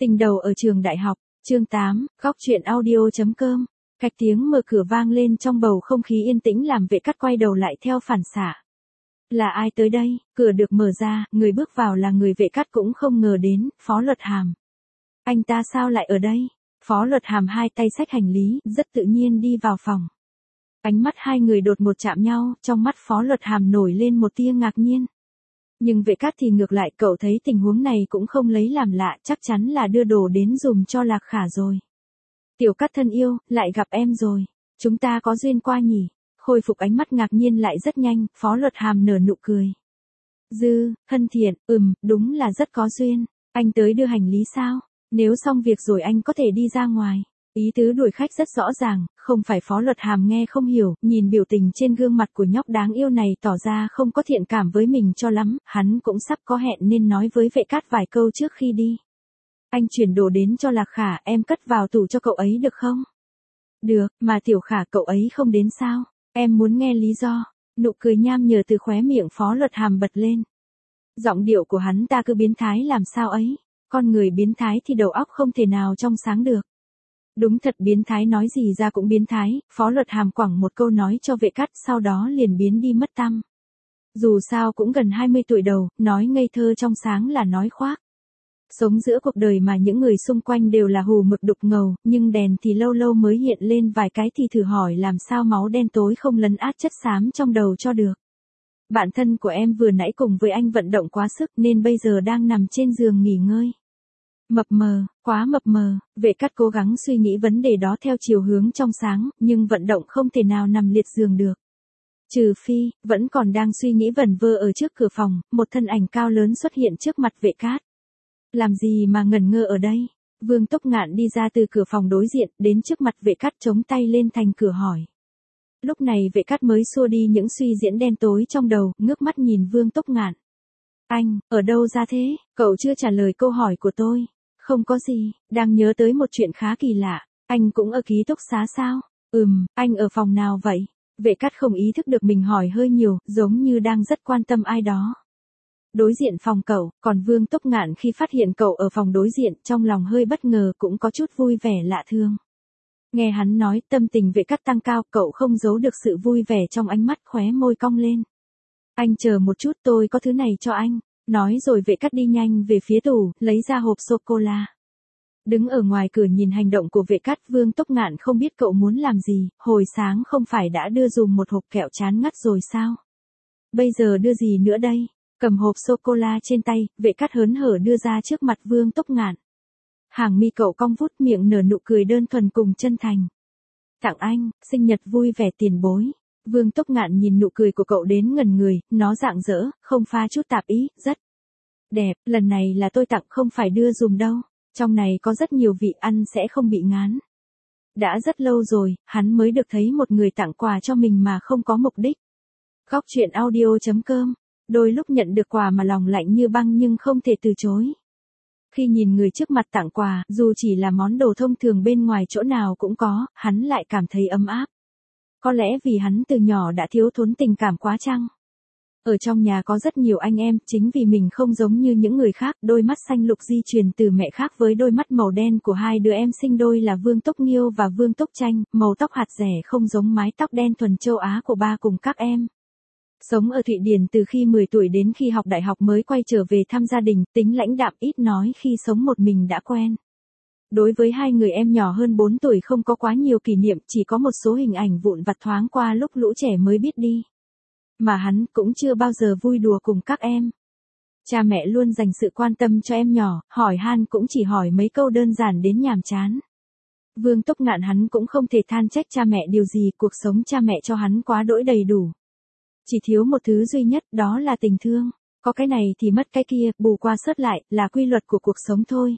Tình đầu ở trường đại học, chương 8, góc truyện audio.com. Cạch tiếng mở cửa vang lên trong bầu không khí yên tĩnh làm Vệ Cát quay đầu lại theo phản xạ. Là ai tới đây? Cửa được mở ra, người bước vào là người Vệ Cát cũng không ngờ đến, Phó Luật Hàm. Anh ta sao lại ở đây? Phó Luật Hàm hai tay xách hành lý, rất tự nhiên đi vào phòng. Ánh mắt hai người đột một chạm nhau, trong mắt Phó Luật Hàm nổi lên một tia ngạc nhiên. Nhưng Vệ Cát thì ngược lại, cậu thấy tình huống này cũng không lấy làm lạ, chắc chắn là đưa đồ đến dùm cho Lạc Khả rồi. Tiểu Cát thân yêu, lại gặp em rồi. Chúng ta có duyên qua nhỉ? Khôi phục ánh mắt ngạc nhiên lại rất nhanh, Phó Luật Hàm nở nụ cười. Thân thiện, đúng là rất có duyên. Anh tới đưa hành lý sao? Nếu xong việc rồi anh có thể đi ra ngoài. Ý tứ đuổi khách rất rõ ràng, không phải Phó Luật Hàm nghe không hiểu, nhìn biểu tình trên gương mặt của nhóc đáng yêu này tỏ ra không có thiện cảm với mình cho lắm, hắn cũng sắp có hẹn nên nói với Vệ Cát vài câu trước khi đi. Anh chuyển đồ đến cho Lạc Khả, em cất vào tủ cho cậu ấy được không? Được, mà Tiểu Khả cậu ấy không đến sao? Em muốn nghe lý do. Nụ cười nham nhở từ khóe miệng Phó Luật Hàm bật lên. Giọng điệu của hắn ta cứ biến thái làm sao ấy. Con người biến thái thì đầu óc không thể nào trong sáng được. Đúng thật biến thái nói gì ra cũng biến thái, Phó Luật Hàm quẳng một câu nói cho Vệ Cát sau đó liền biến đi mất tăm. Dù sao cũng gần 20 tuổi đầu, nói ngây thơ trong sáng là nói khoác. Sống giữa cuộc đời mà những người xung quanh đều là hù mực đục ngầu, nhưng đèn thì lâu lâu mới hiện lên vài cái thì thử hỏi làm sao máu đen tối không lấn át chất xám trong đầu cho được. Bạn thân của em vừa nãy cùng với anh vận động quá sức nên bây giờ đang nằm trên giường nghỉ ngơi. Mập mờ, quá mập mờ, Vệ Cát cố gắng suy nghĩ vấn đề đó theo chiều hướng trong sáng, nhưng vận động không thể nào nằm liệt giường được. Trừ phi, vẫn còn đang suy nghĩ vẩn vơ ở trước cửa phòng, một thân ảnh cao lớn xuất hiện trước mặt Vệ Cát. Làm gì mà ngẩn ngơ ở đây? Vương Tốc Ngạn đi ra từ cửa phòng đối diện, đến trước mặt Vệ Cát chống tay lên thành cửa hỏi. Lúc này Vệ Cát mới xua đi những suy diễn đen tối trong đầu, ngước mắt nhìn Vương Tốc Ngạn. Anh, ở đâu ra thế? Cậu chưa trả lời câu hỏi của tôi. Không có gì, đang nhớ tới một chuyện khá kỳ lạ. Anh cũng ở ký túc xá sao? Anh ở phòng nào vậy? Vệ Cát không ý thức được mình hỏi hơi nhiều, giống như đang rất quan tâm ai đó. Đối diện phòng cậu, còn Vương Tốc Ngạn khi phát hiện cậu ở phòng đối diện, trong lòng hơi bất ngờ cũng có chút vui vẻ lạ thường. Nghe hắn nói, tâm tình Vệ Cát tăng cao, cậu không giấu được sự vui vẻ trong ánh mắt, khóe môi cong lên. Anh chờ một chút, tôi có thứ này cho anh. Nói rồi Vệ Cát đi nhanh về phía tủ, lấy ra hộp sô-cô-la. Đứng ở ngoài cửa nhìn hành động của Vệ Cát, Vương Tốc Ngạn không biết cậu muốn làm gì, hồi sáng không phải đã đưa dùm một hộp kẹo chán ngắt rồi sao? Bây giờ đưa gì nữa đây? Cầm hộp sô-cô-la trên tay, Vệ Cát hớn hở đưa ra trước mặt Vương Tốc Ngạn. Hàng mi cậu cong vút, miệng nở nụ cười đơn thuần cùng chân thành. Tặng anh, sinh nhật vui vẻ tiền bối. Vương Tốc Ngạn nhìn nụ cười của cậu đến ngẩn người, nó rạng rỡ, không pha chút tạp ý, rất đẹp, lần này là tôi tặng không phải đưa dùm đâu. Trong này có rất nhiều vị ăn sẽ không bị ngán. Đã rất lâu rồi, hắn mới được thấy một người tặng quà cho mình mà không có mục đích. Góc truyện audio.com. Đôi lúc nhận được quà mà lòng lạnh như băng nhưng không thể từ chối. Khi nhìn người trước mặt tặng quà, dù chỉ là món đồ thông thường bên ngoài chỗ nào cũng có, hắn lại cảm thấy ấm áp. Có lẽ vì hắn từ nhỏ đã thiếu thốn tình cảm quá chăng? Ở trong nhà có rất nhiều anh em, chính vì mình không giống như những người khác, đôi mắt xanh lục di truyền từ mẹ khác với đôi mắt màu đen của hai đứa em sinh đôi là Vương Tốc Nghiêu và Vương Tốc Tranh, màu tóc hạt rẻ không giống mái tóc đen thuần châu Á của ba cùng các em. Sống ở Thụy Điển từ khi 10 tuổi đến khi học đại học mới quay trở về thăm gia đình, tính lãnh đạm ít nói khi sống một mình đã quen. Đối với hai người em nhỏ hơn 4 tuổi không có quá nhiều kỷ niệm, chỉ có một số hình ảnh vụn vặt thoáng qua lúc lũ trẻ mới biết đi. Mà hắn cũng chưa bao giờ vui đùa cùng các em. Cha mẹ luôn dành sự quan tâm cho em nhỏ, hỏi han cũng chỉ hỏi mấy câu đơn giản đến nhàm chán. Vương Tốc Ngạn hắn cũng không thể than trách cha mẹ điều gì, cuộc sống cha mẹ cho hắn quá đỗi đầy đủ. Chỉ thiếu một thứ duy nhất, đó là tình thương. Có cái này thì mất cái kia, bù qua sớt lại, là quy luật của cuộc sống thôi.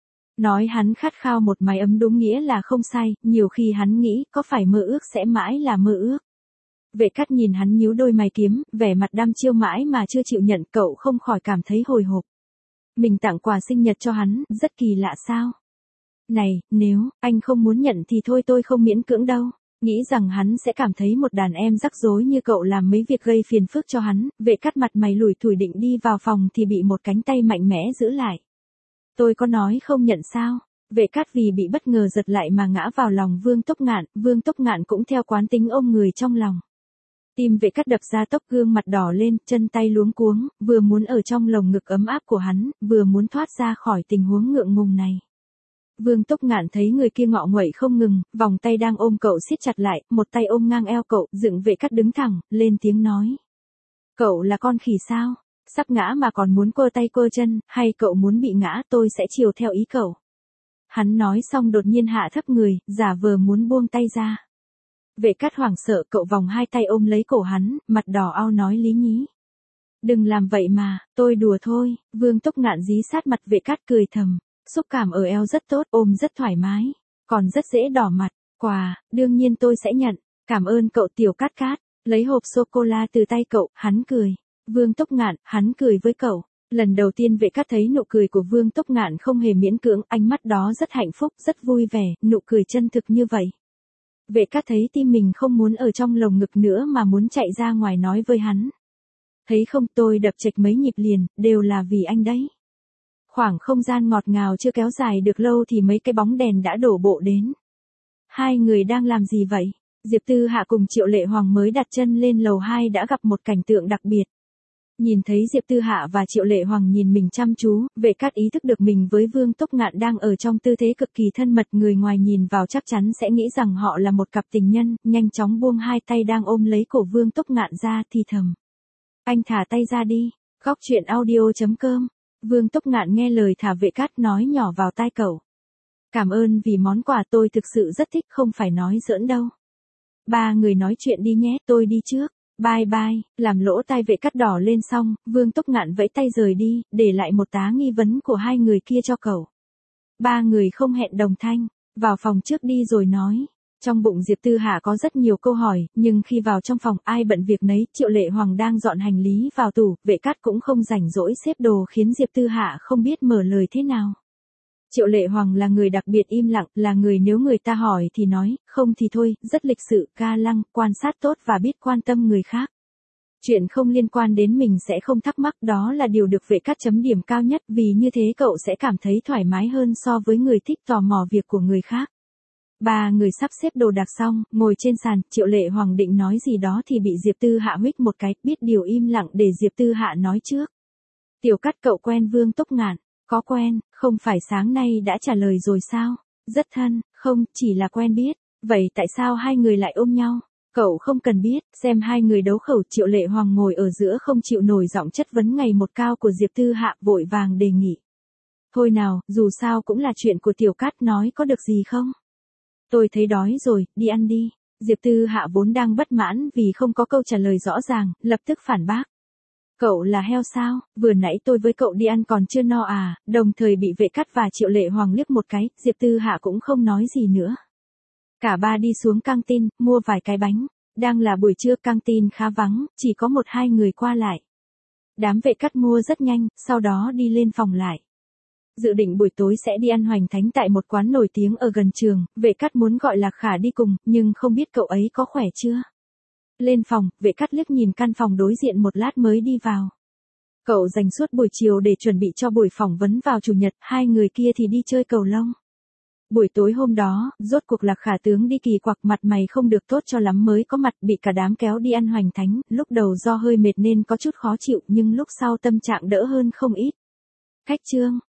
Nói hắn khát khao một mái ấm đúng nghĩa là không sai, nhiều khi hắn nghĩ có phải mơ ước sẽ mãi là mơ ước. Vệ Cát nhìn hắn nhíu đôi mày kiếm, vẻ mặt đăm chiêu mãi mà chưa chịu nhận, cậu không khỏi cảm thấy hồi hộp. Mình tặng quà sinh nhật cho hắn, rất kỳ lạ sao? Này, nếu anh không muốn nhận thì thôi tôi không miễn cưỡng đâu. Nghĩ rằng hắn sẽ cảm thấy một đàn em rắc rối như cậu làm mấy việc gây phiền phức cho hắn, Vệ Cát mặt mày lủi thủi định đi vào phòng thì bị một cánh tay mạnh mẽ giữ lại. Tôi có nói không nhận sao? Vệ Cát vì bị bất ngờ giật lại mà ngã vào lòng Vương Tốc Ngạn cũng theo quán tính ôm người trong lòng. Tim Vệ Cát đập ra tốc, gương mặt đỏ lên, chân tay luống cuống, vừa muốn ở trong lồng ngực ấm áp của hắn, vừa muốn thoát ra khỏi tình huống ngượng ngùng này. Vương Tốc Ngạn thấy người kia ngọ nguậy không ngừng, vòng tay đang ôm cậu siết chặt lại, một tay ôm ngang eo cậu, dựng Vệ Cát đứng thẳng, lên tiếng nói. Cậu là con khỉ sao? Sắp ngã mà còn muốn quơ tay quơ chân, hay cậu muốn bị ngã tôi sẽ chiều theo ý cậu. Hắn nói xong đột nhiên hạ thấp người, giả vờ muốn buông tay ra. Vệ Cát hoảng sợ, cậu vòng hai tay ôm lấy cổ hắn, mặt đỏ ao nói lý nhí. Đừng làm vậy mà, tôi đùa thôi. Vương Tốc Ngạn dí sát mặt Vệ Cát cười thầm. Xúc cảm ở eo rất tốt, ôm rất thoải mái. Còn rất dễ đỏ mặt. Quà, đương nhiên tôi sẽ nhận. Cảm ơn cậu Tiểu Cát Cát. Lấy hộp sô-cô-la từ tay cậu, hắn cười. Vương Tốc Ngạn, hắn cười với cậu. Lần đầu tiên Vệ Cát thấy nụ cười của Vương Tốc Ngạn không hề miễn cưỡng, ánh mắt đó rất hạnh phúc, rất vui vẻ, nụ cười chân thực như vậy. Vệ Cát thấy tim mình không muốn ở trong lồng ngực nữa mà muốn chạy ra ngoài nói với hắn. Thấy không, tôi đập chệch mấy nhịp liền, đều là vì anh đấy. Khoảng không gian ngọt ngào chưa kéo dài được lâu thì mấy cái bóng đèn đã đổ bộ đến. Hai người đang làm gì vậy? Diệp Tư Hạ cùng Triệu Lệ Hoàng mới đặt chân lên lầu 2 đã gặp một cảnh tượng đặc biệt. Nhìn thấy Diệp Tư Hạ và Triệu Lệ Hoàng nhìn mình chăm chú, Vệ Cát ý thức được mình với Vương Tốc Ngạn đang ở trong tư thế cực kỳ thân mật, người ngoài nhìn vào chắc chắn sẽ nghĩ rằng họ là một cặp tình nhân, nhanh chóng buông hai tay đang ôm lấy cổ Vương Tốc Ngạn ra, thì thầm. Anh thả tay ra đi. Góc truyện audio.com. Vương Tốc Ngạn nghe lời thả Vệ Cát nói nhỏ vào tai cậu. Cảm ơn vì món quà, tôi thực sự rất thích, không phải nói giỡn đâu. Ba người nói chuyện đi nhé, tôi đi trước. Bye bye. Làm lỗ tai Vệ Cát đỏ lên xong, Vương Tốc Ngạn vẫy tay rời đi, để lại một tá nghi vấn của hai người kia cho cậu. Ba người không hẹn đồng thanh, vào phòng trước đi rồi nói. Trong bụng Diệp Tư Hạ có rất nhiều câu hỏi, nhưng khi vào trong phòng ai bận việc nấy, Triệu Lệ Hoàng đang dọn hành lý vào tủ, Vệ Cát cũng không rảnh rỗi xếp đồ khiến Diệp Tư Hạ không biết mở lời thế nào. Triệu Lệ Hoàng là người đặc biệt im lặng, là người nếu người ta hỏi thì nói, không thì thôi, rất lịch sự, ga lăng, quan sát tốt và biết quan tâm người khác. Chuyện không liên quan đến mình sẽ không thắc mắc, đó là điều được Vệ Cát chấm điểm cao nhất, vì như thế cậu sẽ cảm thấy thoải mái hơn so với người thích tò mò việc của người khác. Ba người sắp xếp đồ đạc xong, ngồi trên sàn, Triệu Lệ Hoàng định nói gì đó thì bị Diệp Tư Hạ huých một cái, biết điều im lặng để Diệp Tư Hạ nói trước. Tiểu Cát, cậu quen Vương Tốc Ngạn? Có quen, không phải sáng nay đã trả lời rồi sao? Rất thân, không, chỉ là quen biết. Vậy tại sao hai người lại ôm nhau? Cậu không cần biết, xem hai người đấu khẩu. Triệu Lệ Hoàng ngồi ở giữa không chịu nổi giọng chất vấn ngày một cao của Diệp Tư Hạ, vội vàng đề nghị. Thôi nào, dù sao cũng là chuyện của Tiểu Cát, nói có được gì không? Tôi thấy đói rồi, đi ăn đi. Diệp Tư Hạ vốn đang bất mãn vì không có câu trả lời rõ ràng, lập tức phản bác. Cậu là heo sao, vừa nãy tôi với cậu đi ăn còn chưa no à, đồng thời bị Vệ Cát và Triệu Lệ Hoàng liếc một cái, Diệp Tư Hạ cũng không nói gì nữa. Cả ba đi xuống căng tin, mua vài cái bánh. Đang là buổi trưa, căng tin khá vắng, chỉ có một hai người qua lại. Đám Vệ Cát mua rất nhanh, sau đó đi lên phòng lại. Dự định buổi tối sẽ đi ăn hoành thánh tại một quán nổi tiếng ở gần trường, Vệ Cát muốn gọi Lạc Khả đi cùng, nhưng không biết cậu ấy có khỏe chưa. Lên phòng, Vệ Cát liếc nhìn căn phòng đối diện một lát mới đi vào. Cậu dành suốt buổi chiều để chuẩn bị cho buổi phỏng vấn vào chủ nhật, hai người kia thì đi chơi cầu lông. Buổi tối hôm đó, rốt cuộc Lạc Khả tướng đi kỳ quặc, mặt mày không được tốt cho lắm mới có mặt, bị cả đám kéo đi ăn hoành thánh, lúc đầu do hơi mệt nên có chút khó chịu nhưng lúc sau tâm trạng đỡ hơn không ít. Khách trương,